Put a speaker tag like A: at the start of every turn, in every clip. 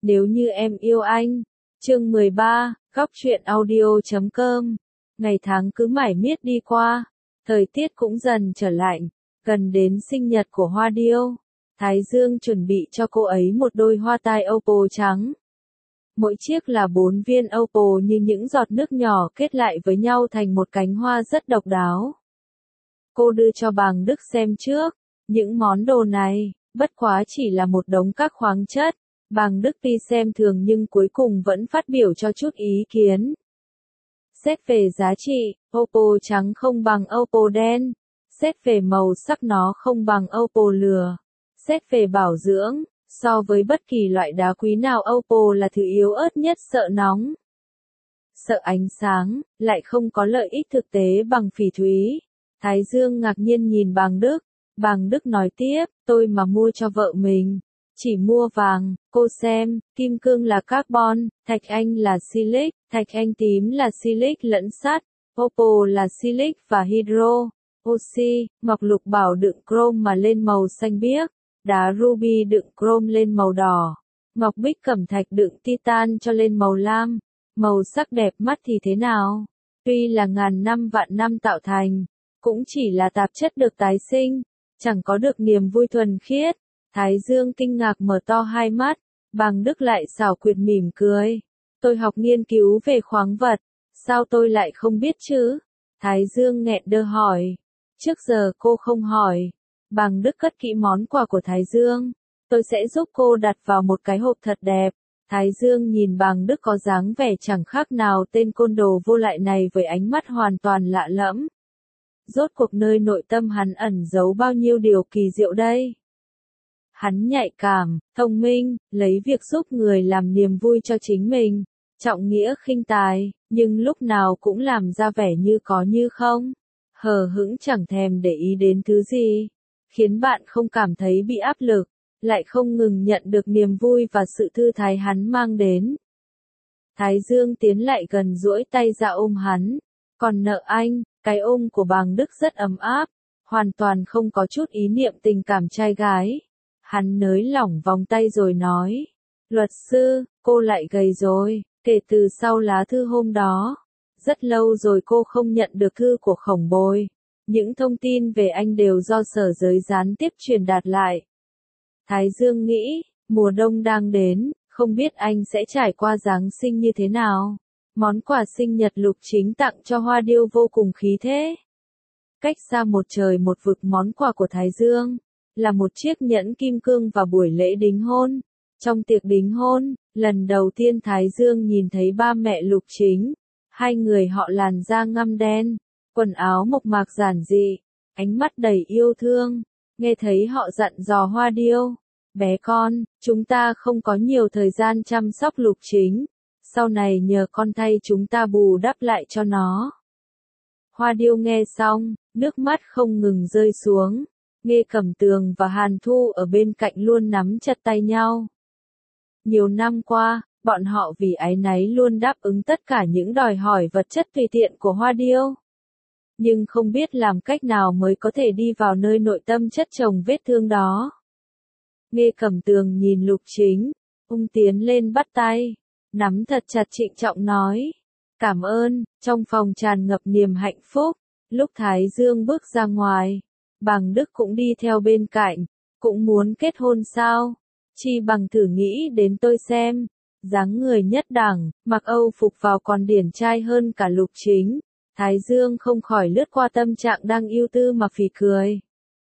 A: Nếu như em yêu anh. Chương 13, góc truyện audio.com. Ngày tháng cứ mải miết đi qua, thời tiết cũng dần trở lạnh, gần đến sinh nhật của Hoa Điêu. Thái Dương chuẩn bị cho cô ấy một đôi hoa tai opal trắng. Mỗi chiếc là 4 viên opal như những giọt nước nhỏ kết lại với nhau thành một cánh hoa rất độc đáo. Cô đưa cho Bàng Đức xem trước, những món đồ này, bất quá chỉ là một đống các khoáng chất. Bàng Đức tuy xem thường nhưng cuối cùng vẫn phát biểu cho chút ý kiến. Xét về giá trị, opal trắng không bằng opal đen. Xét về màu sắc nó không bằng opal lửa. Xét về bảo dưỡng, so với bất kỳ loại đá quý nào opal là thứ yếu ớt nhất, sợ nóng, sợ ánh sáng, lại không có lợi ích thực tế bằng phỉ thúy. Thái Dương ngạc nhiên nhìn Bàng Đức. Bàng Đức nói tiếp, tôi mà mua cho vợ mình, chỉ mua vàng, cô xem, kim cương là carbon, thạch anh là silic, thạch anh tím là silic lẫn sắt, opal là silic và hydro, oxy, ngọc lục bảo đựng chrome mà lên màu xanh biếc, đá ruby đựng chrome lên màu đỏ, ngọc bích cẩm thạch đựng titan cho lên màu lam. Màu sắc đẹp mắt thì thế nào? Tuy là ngàn năm vạn năm tạo thành, cũng chỉ là tạp chất được tái sinh, chẳng có được niềm vui thuần khiết. Thái Dương kinh ngạc mở to hai mắt, Bàng Đức lại xảo quyệt mỉm cười. Tôi học nghiên cứu về khoáng vật, sao tôi lại không biết chứ? Thái Dương nghẹn đơ hỏi. Trước giờ cô không hỏi. Bàng Đức cất kỹ món quà của Thái Dương. Tôi sẽ giúp cô đặt vào một cái hộp thật đẹp. Thái Dương nhìn Bàng Đức có dáng vẻ chẳng khác nào tên côn đồ vô lại này với ánh mắt hoàn toàn lạ lẫm. Rốt cuộc nơi nội tâm hắn ẩn giấu bao nhiêu điều kỳ diệu đây? Hắn nhạy cảm, thông minh, lấy việc giúp người làm niềm vui cho chính mình, trọng nghĩa khinh tài, nhưng lúc nào cũng làm ra vẻ như có như không, hờ hững chẳng thèm để ý đến thứ gì, khiến bạn không cảm thấy bị áp lực, lại không ngừng nhận được niềm vui và sự thư thái hắn mang đến. Thái Dương tiến lại gần duỗi tay ra ôm hắn, còn nợ anh. Cái ôm của Bàng Đức rất ấm áp, hoàn toàn không có chút ý niệm tình cảm trai gái. Hắn nới lỏng vòng tay rồi nói, luật sư, cô lại gầy rồi, kể từ sau lá thư hôm đó. Rất lâu rồi cô không nhận được thư của Khổng Bồi. Những thông tin về anh đều do sở giới gián tiếp truyền đạt lại. Thái Dương nghĩ, mùa đông đang đến, không biết anh sẽ trải qua Giáng sinh như thế nào. Món quà sinh nhật Lục Chính tặng cho Hoa Điêu vô cùng khí thế. Cách xa một trời một vực món quà của Thái Dương, là một chiếc nhẫn kim cương và buổi lễ đính hôn. Trong tiệc đính hôn, lần đầu tiên Thái Dương nhìn thấy ba mẹ Lục Chính. Hai người họ làn da ngăm đen, quần áo mộc mạc giản dị, ánh mắt đầy yêu thương. Nghe thấy họ dặn dò Hoa Điêu, bé con, chúng ta không có nhiều thời gian chăm sóc Lục Chính. Sau này nhờ con thay chúng ta bù đắp lại cho nó. Hoa Điêu nghe xong, nước mắt không ngừng rơi xuống. Nghe Cẩm Tường và Hàn Thu ở bên cạnh luôn nắm chặt tay nhau. Nhiều năm qua, bọn họ vì áy náy luôn đáp ứng tất cả những đòi hỏi vật chất tùy tiện của Hoa Điêu. Nhưng không biết làm cách nào mới có thể đi vào nơi nội tâm chất chồng vết thương đó. Nghe Cẩm Tường nhìn Lục Chính, tiến lên bắt tay. Nắm thật chặt trịnh trọng nói. Cảm ơn, trong phòng tràn ngập niềm hạnh phúc. Lúc Thái Dương bước ra ngoài, Bàng Đức cũng đi theo bên cạnh. Cũng muốn kết hôn sao? Chi bằng thử nghĩ đến tôi xem. Dáng người nhất đẳng, mặc Âu phục vào còn điển trai hơn cả Lục Chính. Thái Dương không khỏi lướt qua tâm trạng đang ưu tư mà phì cười.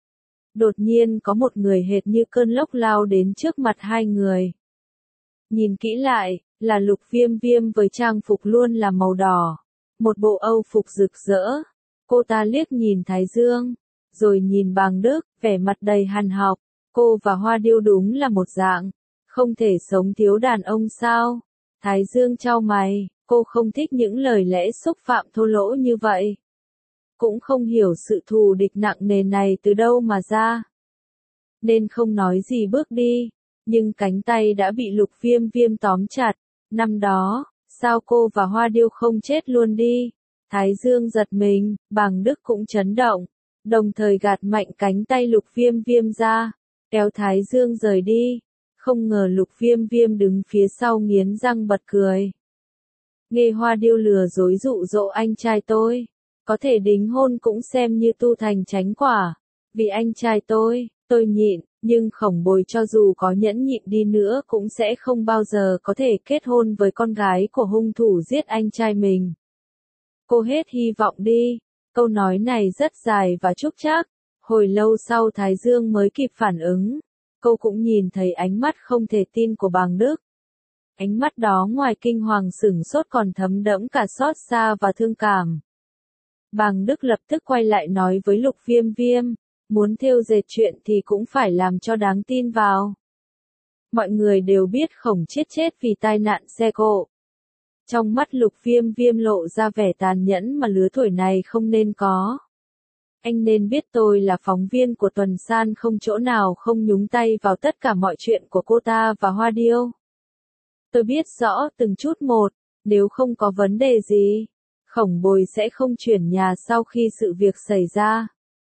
A: Đột nhiên có một người hệt như cơn lốc lao đến trước mặt hai người. Nhìn kỹ lại, là Lục Viêm Viêm với trang phục luôn là màu đỏ. Một bộ Âu phục rực rỡ. Cô ta liếc nhìn Thái Dương, rồi nhìn Bàng Đức, vẻ mặt đầy hằn học. Cô và Hoa Điêu đúng là một dạng. Không thể sống thiếu đàn ông sao? Thái Dương chau mày, cô không thích những lời lẽ xúc phạm thô lỗ như vậy. Cũng không hiểu sự thù địch nặng nề này từ đâu mà ra. Nên không nói gì bước đi. Nhưng cánh tay đã bị Lục Viêm Viêm tóm chặt. Năm đó, sao cô và Hoa Điêu không chết luôn đi? Thái Dương giật mình, Bàng Đức cũng chấn động. Đồng thời gạt mạnh cánh tay Lục Viêm Viêm ra, kéo Thái Dương rời đi. Không ngờ Lục Viêm Viêm đứng phía sau nghiến răng bật cười. Nghe Hoa Điêu lừa dối dụ dỗ anh trai tôi. Có thể đính hôn cũng xem như tu thành chánh quả. Vì anh trai tôi nhịn, nhưng Khổng Bồi cho dù có nhẫn nhịn đi nữa cũng sẽ không bao giờ có thể kết hôn với con gái của hung thủ giết anh trai mình. Cô hết hy vọng đi. Câu nói này rất dài và trúc trác. Hồi lâu sau Thái Dương mới kịp phản ứng. Cô cũng nhìn thấy ánh mắt không thể tin của Bàng Đức. Ánh mắt đó ngoài kinh hoàng sửng sốt còn thấm đẫm cả xót xa và thương cảm. Bàng Đức lập tức quay lại nói với Lục Viêm Viêm, muốn thêu dệt chuyện thì cũng phải làm cho đáng tin vào. Mọi người đều biết Khổng Chiết chết vì tai nạn xe cộ. Trong mắt Lục Viêm Viêm lộ ra vẻ tàn nhẫn mà lứa tuổi này không nên có. Anh nên biết tôi là phóng viên của Tuần San, không chỗ nào không nhúng tay vào tất cả mọi chuyện của cô ta và Hoa Điêu. Tôi biết rõ từng chút một, nếu không có vấn đề gì, Khổng Bồi sẽ không chuyển nhà sau khi sự việc xảy ra.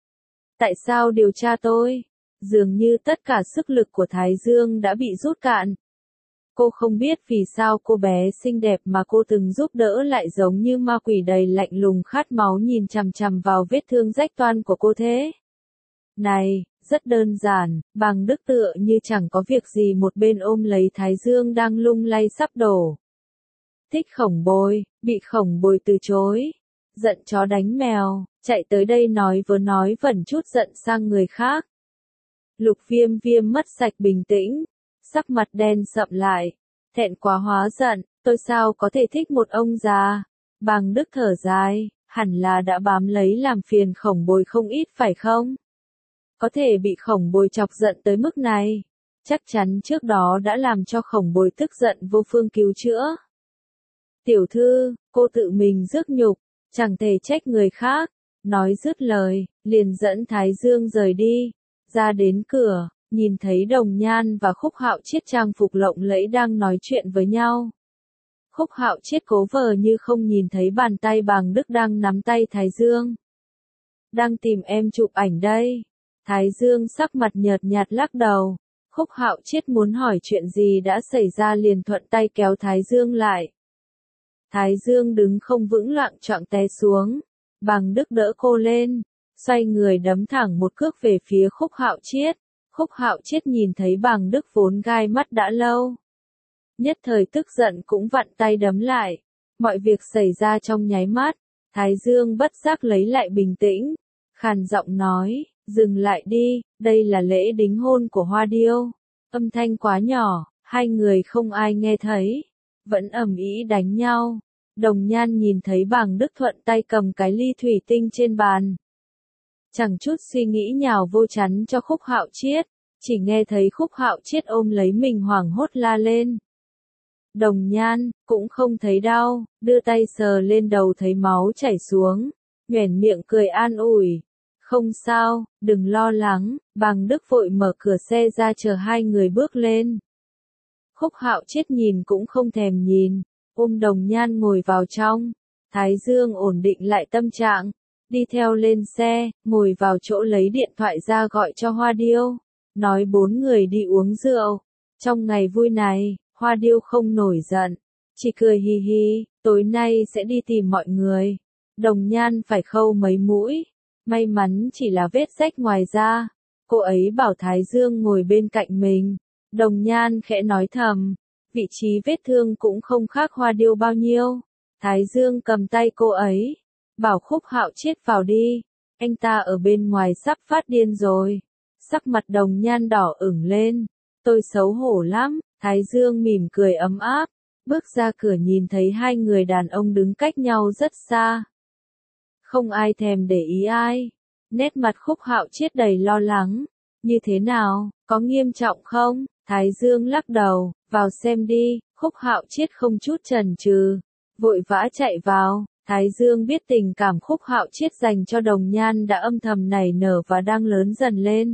A: Tại sao điều tra tôi? Dường như tất cả sức lực của Thái Dương đã bị rút cạn. Cô không biết vì sao cô bé xinh đẹp mà cô từng giúp đỡ lại giống như ma quỷ đầy lạnh lùng khát máu nhìn chằm chằm vào vết thương rách toang của cô thế. Này, rất đơn giản, Bàng Đức tựa như chẳng có việc gì một bên ôm lấy Thái Dương đang lung lay sắp đổ. Thích Khổng Bồi, bị Khổng Bồi từ chối. Giận chó đánh mèo, chạy tới đây nói vẩn chút giận sang người khác. Lục Viêm Viêm mất sạch bình tĩnh, sắc mặt đen sậm lại, thẹn quá hóa giận, tôi sao có thể thích một ông già. Bàng Đức thở dài, hẳn là đã bám lấy làm phiền Khổng Bồi không ít phải không? Có thể bị Khổng Bồi chọc giận tới mức này, chắc chắn trước đó đã làm cho Khổng Bồi tức giận vô phương cứu chữa. Tiểu thư, cô tự mình rước nhục, chẳng thể trách người khác. Nói dứt lời, liền dẫn Thái Dương rời đi. Ra đến cửa, nhìn thấy Đồng Nhan và Khúc Hạo Chiết trang phục lộng lẫy đang nói chuyện với nhau. Khúc Hạo Chiết cố vờ như không nhìn thấy bàn tay Bàng Đức đang nắm tay Thái Dương. Đang tìm em chụp ảnh đây. Thái Dương sắc mặt nhợt nhạt lắc đầu. Khúc Hạo Chiết muốn hỏi chuyện gì đã xảy ra liền thuận tay kéo Thái Dương lại. Thái Dương đứng không vững loạng choạng té xuống. Bàng Đức đỡ cô lên, xoay người đấm thẳng một cước về phía Khúc Hạo Chiết. Khúc Hạo Chiết nhìn thấy Bàng Đức vốn gai mắt đã lâu. Nhất thời tức giận cũng vặn tay đấm lại. Mọi việc xảy ra trong nháy mắt. Thái Dương bất giác lấy lại bình tĩnh. Khàn giọng nói, dừng lại đi, đây là lễ đính hôn của Hoa Điêu. Âm thanh quá nhỏ, hai người không ai nghe thấy. Vẫn ầm ĩ đánh nhau. Đồng Nhan nhìn thấy Bàng Đức thuận tay cầm cái ly thủy tinh trên bàn. Chẳng chút suy nghĩ nhào vô chắn cho Khúc Hạo Chiết, chỉ nghe thấy Khúc Hạo Chiết ôm lấy mình hoảng hốt la lên. Đồng Nhan, cũng không thấy đau, đưa tay sờ lên đầu thấy máu chảy xuống, nhoẻn miệng cười an ủi. Không sao, đừng lo lắng. Bàng Đức vội mở cửa xe ra chờ hai người bước lên. Khúc Hạo Chiết nhìn cũng không thèm nhìn, ôm Đồng Nhan ngồi vào trong. Thái Dương ổn định lại tâm trạng, đi theo lên xe, ngồi vào chỗ lấy điện thoại ra gọi cho Hoa Điêu, nói 4 người đi uống rượu. Trong ngày vui này, Hoa Điêu không nổi giận, chỉ cười hi hi, tối nay sẽ đi tìm mọi người. Đồng Nhan phải khâu mấy mũi, may mắn chỉ là vết rách ngoài da. Cô ấy bảo Thái Dương ngồi bên cạnh mình. Đồng Nhan khẽ nói thầm, vị trí vết thương cũng không khác Hoa Điêu bao nhiêu. Thái Dương cầm tay cô ấy, bảo Khúc Hạo Chiết vào đi, anh ta ở bên ngoài sắp phát điên rồi. Sắc mặt Đồng Nhan đỏ ửng lên, tôi xấu hổ lắm. Thái Dương mỉm cười ấm áp, bước ra cửa nhìn thấy hai người đàn ông đứng cách nhau rất xa. Không ai thèm để ý ai. Nét mặt Khúc Hạo Chiết đầy lo lắng. Như thế nào, có nghiêm trọng không? Thái Dương lắc đầu, vào xem đi. Khúc Hạo Chiết không chút chần chừ, vội vã chạy vào. Thái Dương biết tình cảm Khúc Hạo Chiết dành cho Đồng Nhan đã âm thầm nảy nở và đang lớn dần lên.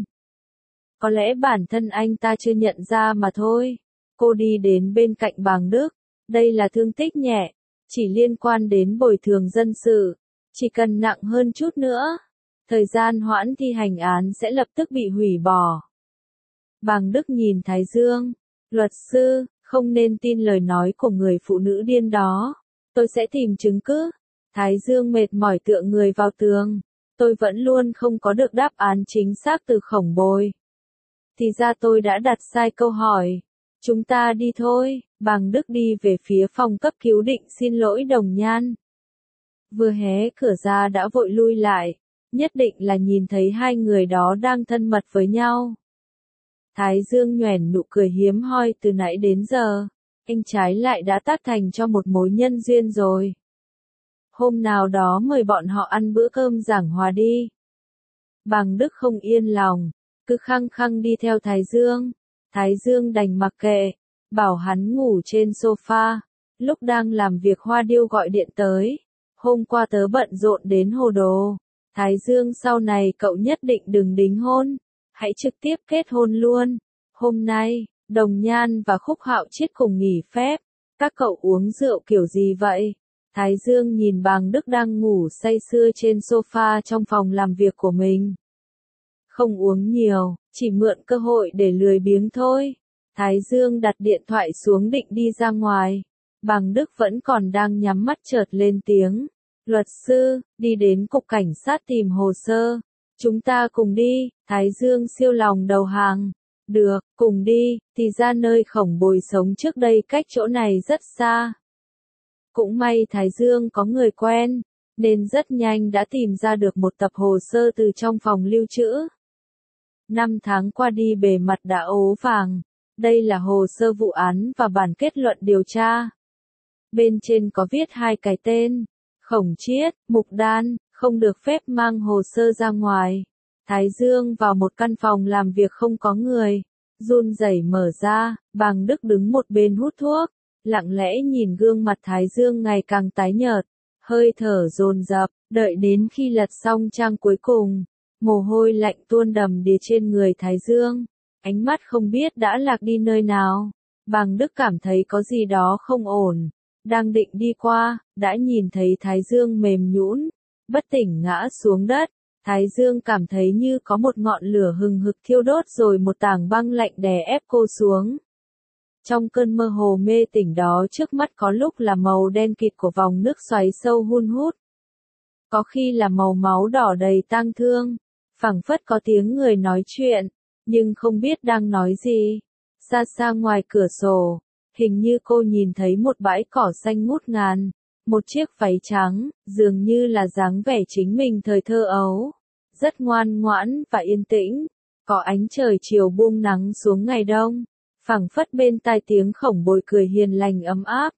A: Có lẽ bản thân anh ta chưa nhận ra mà thôi. Cô đi đến bên cạnh Bàng Đức. Đây là thương tích nhẹ, chỉ liên quan đến bồi thường dân sự. Chỉ cần nặng hơn chút nữa, thời gian hoãn thi hành án sẽ lập tức bị hủy bỏ. Bàng Đức nhìn Thái Dương, Luật sư, không nên tin lời nói của người phụ nữ điên đó. Tôi sẽ tìm chứng cứ. Thái Dương mệt mỏi tựa người vào tường. Tôi vẫn luôn không có được đáp án chính xác từ Khổng Bồi. Thì ra tôi đã đặt sai câu hỏi. Chúng ta đi thôi. Bàng Đức đi về phía phòng cấp cứu định xin lỗi Đồng Nhan. Vừa hé cửa ra đã vội lui lại. Nhất định là nhìn thấy hai người đó đang thân mật với nhau. Thái Dương nhoẻn nụ cười hiếm hoi từ nãy đến giờ. Anh trái lại đã tác thành cho một mối nhân duyên rồi. Hôm nào đó mời bọn họ ăn bữa cơm giảng hòa đi. Bàng Đức không yên lòng, cứ khăng khăng đi theo Thái Dương. Thái Dương đành mặc kệ, bảo hắn ngủ trên sofa. Lúc đang làm việc Hoa Điêu gọi điện tới. Hôm qua tớ bận rộn đến hồ đồ. Thái Dương sau này cậu nhất định đừng đính hôn. Hãy trực tiếp kết hôn luôn. Hôm nay, Đồng Nhan và Khúc Hạo Chiết cùng nghỉ phép. Các cậu uống rượu kiểu gì vậy? Thái Dương nhìn Bàng Đức đang ngủ say sưa trên sofa trong phòng làm việc của mình. Không uống nhiều, chỉ mượn cơ hội để lười biếng thôi. Thái Dương đặt điện thoại xuống định đi ra ngoài. Bàng Đức vẫn còn đang nhắm mắt chợt lên tiếng. Luật sư, đi đến cục cảnh sát tìm hồ sơ. Chúng ta cùng đi. Thái Dương siêu lòng đầu hàng. Được, cùng đi. Thì ra nơi Khổng Bồi sống trước đây cách chỗ này rất xa. Cũng may Thái Dương có người quen, nên rất nhanh đã tìm ra được một tập hồ sơ từ trong phòng lưu trữ. 5 tháng qua đi bề mặt đã ố vàng. Đây là hồ sơ vụ án và bản kết luận điều tra. Bên trên có viết hai cái tên. Khổng Chiết, Mục Đan, không được phép mang hồ sơ ra ngoài. Thái Dương vào một căn phòng làm việc không có người. Run rẩy mở ra, Bàng Đức đứng một bên hút thuốc. Lặng lẽ nhìn gương mặt Thái Dương ngày càng tái nhợt, hơi thở dồn dập, đợi đến khi lật xong trang cuối cùng, mồ hôi lạnh tuôn đầm đìa trên người Thái Dương, ánh mắt không biết đã lạc đi nơi nào. Bàng Đức cảm thấy có gì đó không ổn, đang định đi qua, đã nhìn thấy Thái Dương mềm nhũn, bất tỉnh ngã xuống đất. Thái Dương cảm thấy như có một ngọn lửa hừng hực thiêu đốt rồi một tảng băng lạnh đè ép cô xuống. Trong cơn mơ hồ mê tỉnh đó trước mắt có lúc là màu đen kịt của vòng nước xoáy sâu hun hút. Có khi là màu máu đỏ đầy tang thương. Phảng phất có tiếng người nói chuyện, nhưng không biết đang nói gì. Xa xa ngoài cửa sổ, hình như cô nhìn thấy một bãi cỏ xanh ngút ngàn. Một chiếc váy trắng, dường như là dáng vẻ chính mình thời thơ ấu. Rất ngoan ngoãn và yên tĩnh. Có ánh trời chiều buông nắng xuống ngày đông. Phảng phất bên tai tiếng Khổng Bồi cười hiền lành ấm áp.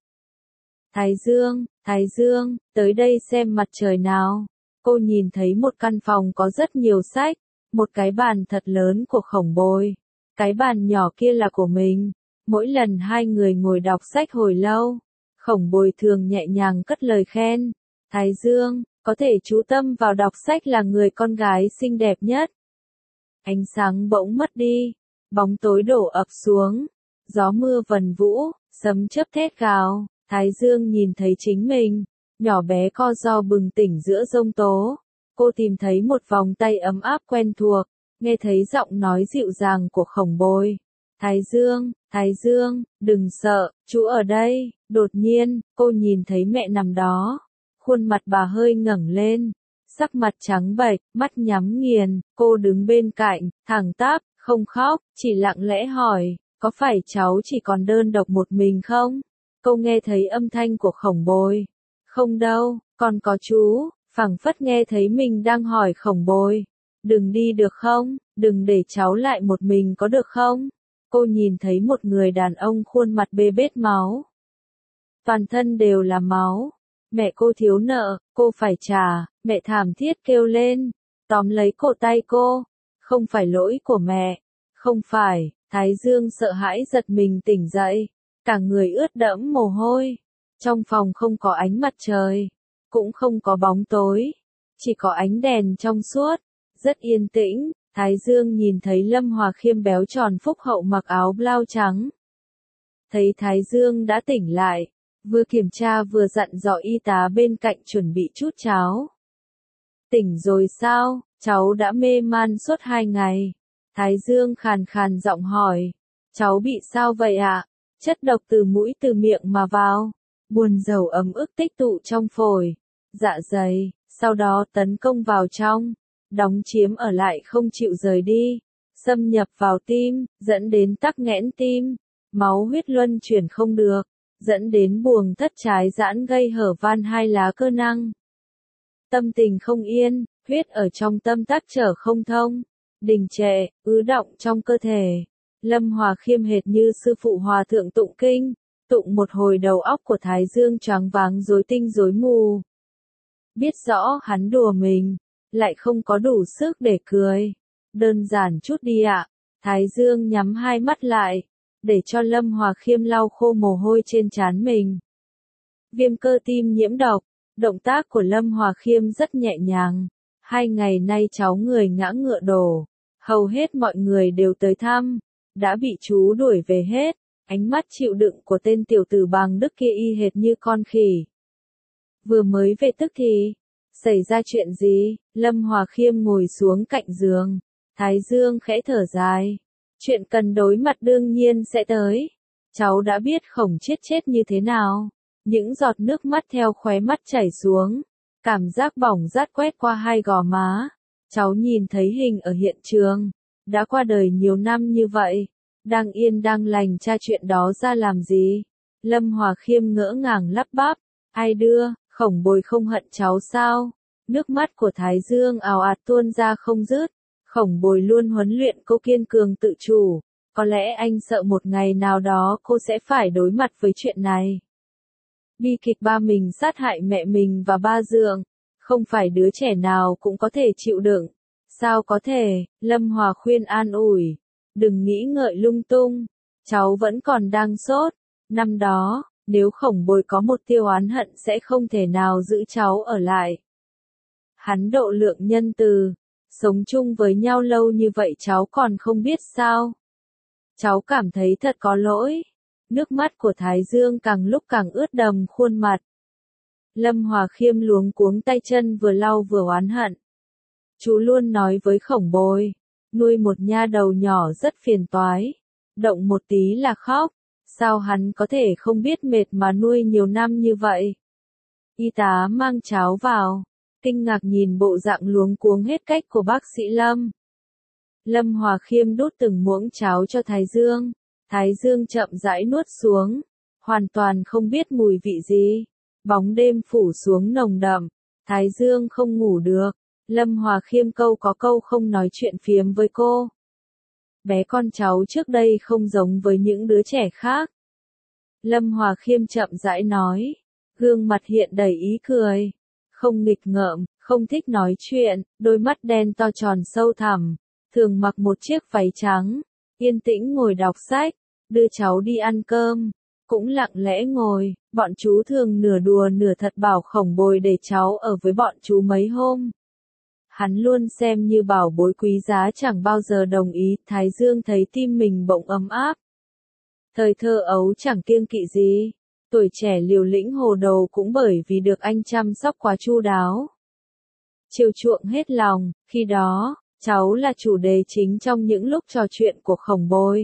A: Thái Dương, tới đây xem mặt trời nào. Cô nhìn thấy một căn phòng có rất nhiều sách, một cái bàn thật lớn của Khổng Bồi. Cái bàn nhỏ kia là của mình. Mỗi lần hai người ngồi đọc sách hồi lâu, Khổng Bồi thường nhẹ nhàng cất lời khen. Thái Dương, có thể chú tâm vào đọc sách là người con gái xinh đẹp nhất. Ánh sáng bỗng mất đi. Bóng tối đổ ập xuống, gió mưa vần vũ, sấm chớp thét gào, Thái Dương nhìn thấy chính mình, nhỏ bé co ro bừng tỉnh giữa giông tố. Cô tìm thấy một vòng tay ấm áp quen thuộc, nghe thấy giọng nói dịu dàng của Khổng Bồi. Thái Dương, đừng sợ, chú ở đây. Đột nhiên, cô nhìn thấy mẹ nằm đó. Khuôn mặt bà hơi ngẩng lên, sắc mặt trắng bệch, mắt nhắm nghiền, cô đứng bên cạnh, thẳng tắp. Không khóc, chỉ lặng lẽ hỏi, có phải cháu chỉ còn đơn độc một mình không? Cô nghe thấy âm thanh của Khổng Bồi. Không đâu, còn có chú. Phảng phất nghe thấy mình đang hỏi Khổng Bồi. Đừng đi được không? Đừng để cháu lại một mình có được không? Cô nhìn thấy một người đàn ông khuôn mặt bê bết máu. Toàn thân đều là máu. Mẹ cô thiếu nợ, cô phải trả. Mẹ thảm thiết kêu lên, tóm lấy cổ tay cô. Không phải lỗi của mẹ. Không phải. Thái Dương sợ hãi giật mình tỉnh dậy. Cả người ướt đẫm mồ hôi. Trong phòng không có ánh mặt trời. Cũng không có bóng tối. Chỉ có ánh đèn trong suốt. Rất yên tĩnh. Thái Dương nhìn thấy Lâm Hòa Khiêm béo tròn phúc hậu mặc áo blau trắng. Thấy Thái Dương đã tỉnh lại. Vừa kiểm tra vừa dặn dò y tá bên cạnh chuẩn bị chút cháo. Tỉnh rồi sao? Cháu đã mê man suốt 2 ngày. Thái Dương khàn khàn giọng hỏi. Cháu bị sao vậy ạ? Chất độc từ mũi từ miệng mà vào. Buồn rầu ấm ức tích tụ trong phổi, dạ dày, sau đó tấn công vào trong, đóng chiếm ở lại không chịu rời đi, xâm nhập vào tim, dẫn đến tắc nghẽn tim, máu huyết luân chuyển không được, dẫn đến buồng thất trái giãn gây hở van hai lá cơ năng. Tâm tình không yên, huyết ở trong tâm tắc trở không thông, đình trệ, ứ đọng trong cơ thể. Lâm Hòa Khiêm hệt như sư phụ hòa thượng tụng kinh, tụng một hồi đầu óc của Thái Dương choáng váng rối tinh rối mù. Biết rõ hắn đùa mình, lại không có đủ sức để cười. Đơn giản chút đi ạ. Thái Dương nhắm hai mắt lại, để cho Lâm Hòa Khiêm lau khô mồ hôi trên trán mình. Viêm cơ tim nhiễm độc, động tác của Lâm Hòa Khiêm rất nhẹ nhàng. 2 ngày nay cháu người ngã ngựa đổ, hầu hết mọi người đều tới thăm, đã bị chú đuổi về hết. Ánh mắt chịu đựng của tên tiểu tử Bàng Đức kia y hệt như con khỉ. Vừa mới về tức thì, xảy ra chuyện gì? Lâm Hòa Khiêm ngồi xuống cạnh giường, Thái Dương khẽ thở dài. Chuyện cần đối mặt đương nhiên sẽ tới. Cháu đã biết Khổng Chiết chết như thế nào. Những giọt nước mắt theo khóe mắt chảy xuống, cảm giác bỏng rát quét qua hai gò má. Cháu nhìn thấy hình ở hiện trường, đã qua đời nhiều năm như vậy. Đang yên đang lành tra chuyện đó ra làm gì? Lâm Hòa Khiêm ngỡ ngàng lắp bắp. Ai đưa, Khổng Bồi không hận cháu sao? Nước mắt của Thái Dương ào ạt tuôn ra không dứt. Khổng Bồi luôn huấn luyện cô kiên cường tự chủ. Có lẽ anh sợ một ngày nào đó cô sẽ phải đối mặt với chuyện này. Bi kịch ba mình sát hại mẹ mình và ba Dượng, không phải đứa trẻ nào cũng có thể chịu đựng. Sao có thể? Lâm Hòa khuyên an ủi. Đừng nghĩ ngợi lung tung, cháu vẫn còn đang sốt. Năm đó, nếu Khổng Bồi có một tiêu oán hận sẽ không thể nào giữ cháu ở lại. Hắn độ lượng nhân từ, sống chung với nhau lâu như vậy cháu còn không biết sao. Cháu cảm thấy thật có lỗi. Nước mắt của Thái Dương càng lúc càng ướt đầm khuôn mặt. Lâm Hòa Khiêm luống cuống tay chân vừa lau vừa oán hận. Chú luôn nói với Khổng Bồi, nuôi một nha đầu nhỏ rất phiền toái, động một tí là khóc, sao hắn có thể không biết mệt mà nuôi nhiều năm như vậy. Y tá mang cháo vào, kinh ngạc nhìn bộ dạng luống cuống hết cách của bác sĩ Lâm. Lâm Hòa Khiêm đút từng muỗng cháo cho Thái Dương, Thái Dương chậm rãi nuốt xuống, hoàn toàn không biết mùi vị gì. Bóng đêm phủ xuống nồng đậm, Thái Dương không ngủ được. Lâm Hòa Khiêm câu có câu không nói chuyện phiếm với cô. Bé con cháu trước đây không giống với những đứa trẻ khác. Lâm Hòa Khiêm chậm rãi nói, gương mặt hiện đầy ý cười, không nghịch ngợm, không thích nói chuyện, đôi mắt đen to tròn sâu thẳm, thường mặc một chiếc váy trắng, yên tĩnh ngồi đọc sách, đưa cháu đi ăn cơm, cũng lặng lẽ ngồi, bọn chú thường nửa đùa nửa thật bảo Khổng Bồi để cháu ở với bọn chú mấy hôm. Hắn luôn xem như bảo bối quý giá chẳng bao giờ đồng ý. Thái Dương thấy tim mình bỗng ấm áp. Thời thơ ấu chẳng kiêng kỵ gì, tuổi trẻ liều lĩnh hồ đồ cũng bởi vì được anh chăm sóc quá chu đáo. Chiều chuộng hết lòng, khi đó, cháu là chủ đề chính trong những lúc trò chuyện của Khổng Bồi.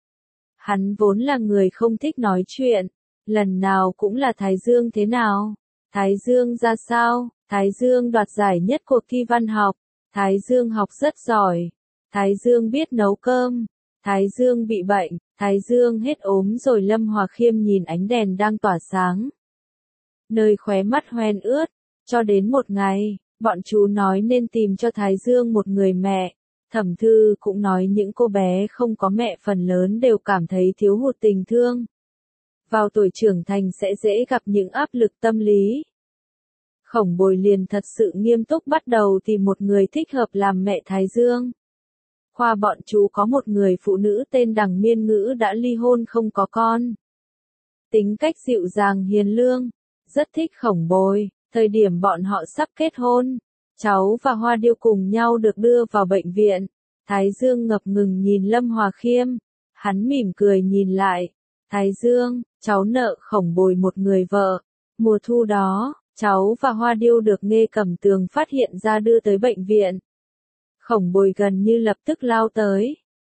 A: Hắn vốn là người không thích nói chuyện, lần nào cũng là Thái Dương thế nào, Thái Dương ra sao. Thái Dương đoạt giải nhất cuộc thi văn học, Thái Dương học rất giỏi, Thái Dương biết nấu cơm, Thái Dương bị bệnh, Thái Dương hết ốm rồi. Lâm Hòa Khiêm nhìn ánh đèn đang tỏa sáng, nơi khóe mắt hoen ướt, cho đến một ngày, bọn chú nói nên tìm cho Thái Dương một người mẹ. Thẩm Thư cũng nói những cô bé không có mẹ phần lớn đều cảm thấy thiếu hụt tình thương. Vào tuổi trưởng thành sẽ dễ gặp những áp lực tâm lý. Khổng Bồi liền thật sự nghiêm túc bắt đầu tìm một người thích hợp làm mẹ Thái Dương. Khoa bọn chú có một người phụ nữ tên Đằng Miên Ngữ đã ly hôn không có con. Tính cách dịu dàng hiền lương, rất thích Khổng Bồi. Thời điểm bọn họ sắp kết hôn, cháu và Hoa Điêu cùng nhau được đưa vào bệnh viện. Thái Dương ngập ngừng nhìn Lâm Hòa Khiêm, hắn mỉm cười nhìn lại. Thái Dương, cháu nợ Khổng Bồi một người vợ. Mùa thu đó, cháu và Hoa Điêu được Nghê Cẩm Tường phát hiện ra đưa tới bệnh viện. Khổng Bồi gần như lập tức lao tới,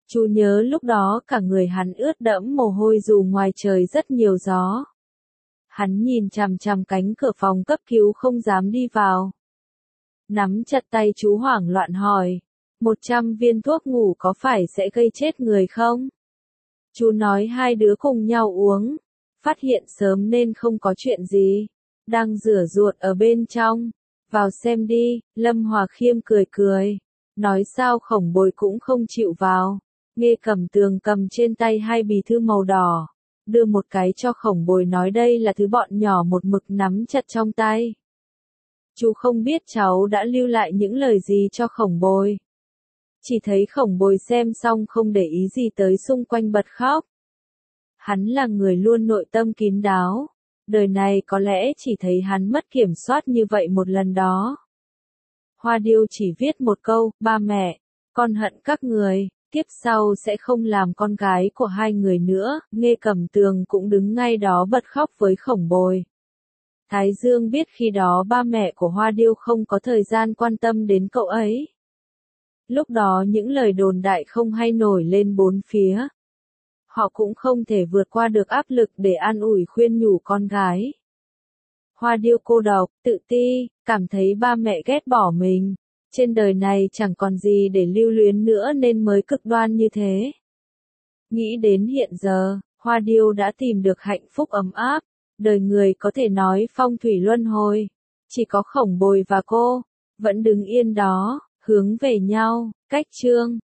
A: Chú nhớ lúc đó cả người hắn ướt đẫm mồ hôi dù ngoài trời rất nhiều gió. Hắn nhìn chằm chằm cánh cửa phòng cấp cứu không dám đi vào. Nắm chặt tay chú hoảng loạn hỏi, 100 viên thuốc ngủ có phải sẽ gây chết người không? Chú nói hai đứa cùng nhau uống, phát hiện sớm nên không có chuyện gì. Đang rửa ruột ở bên trong, vào xem đi, Lâm Hòa Khiêm cười cười, nói sao Khổng Bồi cũng không chịu vào. Nghe Cẩm Tường cầm trên tay hai bì thư màu đỏ, đưa một cái cho Khổng Bồi nói đây là thứ bọn nhỏ một mực nắm chặt trong tay. Chú không biết cháu đã lưu lại những lời gì cho Khổng Bồi. Chỉ thấy Khổng Bồi xem xong không để ý gì tới xung quanh bật khóc. Hắn là người luôn nội tâm kín đáo, đời này có lẽ chỉ thấy hắn mất kiểm soát như vậy một lần đó. Hoa Điêu chỉ viết một câu, ba mẹ, con hận các người, kiếp sau sẽ không làm con gái của hai người nữa. Nghe Cẩm Tường cũng đứng ngay đó bật khóc với Khổng Bồi. Thái Dương biết khi đó ba mẹ của Hoa Điêu không có thời gian quan tâm đến cậu ấy. Lúc đó những lời đồn đại không hay nổi lên bốn phía. Họ cũng không thể vượt qua được áp lực để an ủi khuyên nhủ con gái. Hoa Điêu cô độc, tự ti, cảm thấy ba mẹ ghét bỏ mình. Trên đời này chẳng còn gì để lưu luyến nữa nên mới cực đoan như thế. Nghĩ đến hiện giờ, Hoa Điêu đã tìm được hạnh phúc ấm áp. Đời người có thể nói phong thủy luân hồi. Chỉ có Khổng Bồi và cô, vẫn đứng yên đó, hướng về nhau. Cách chương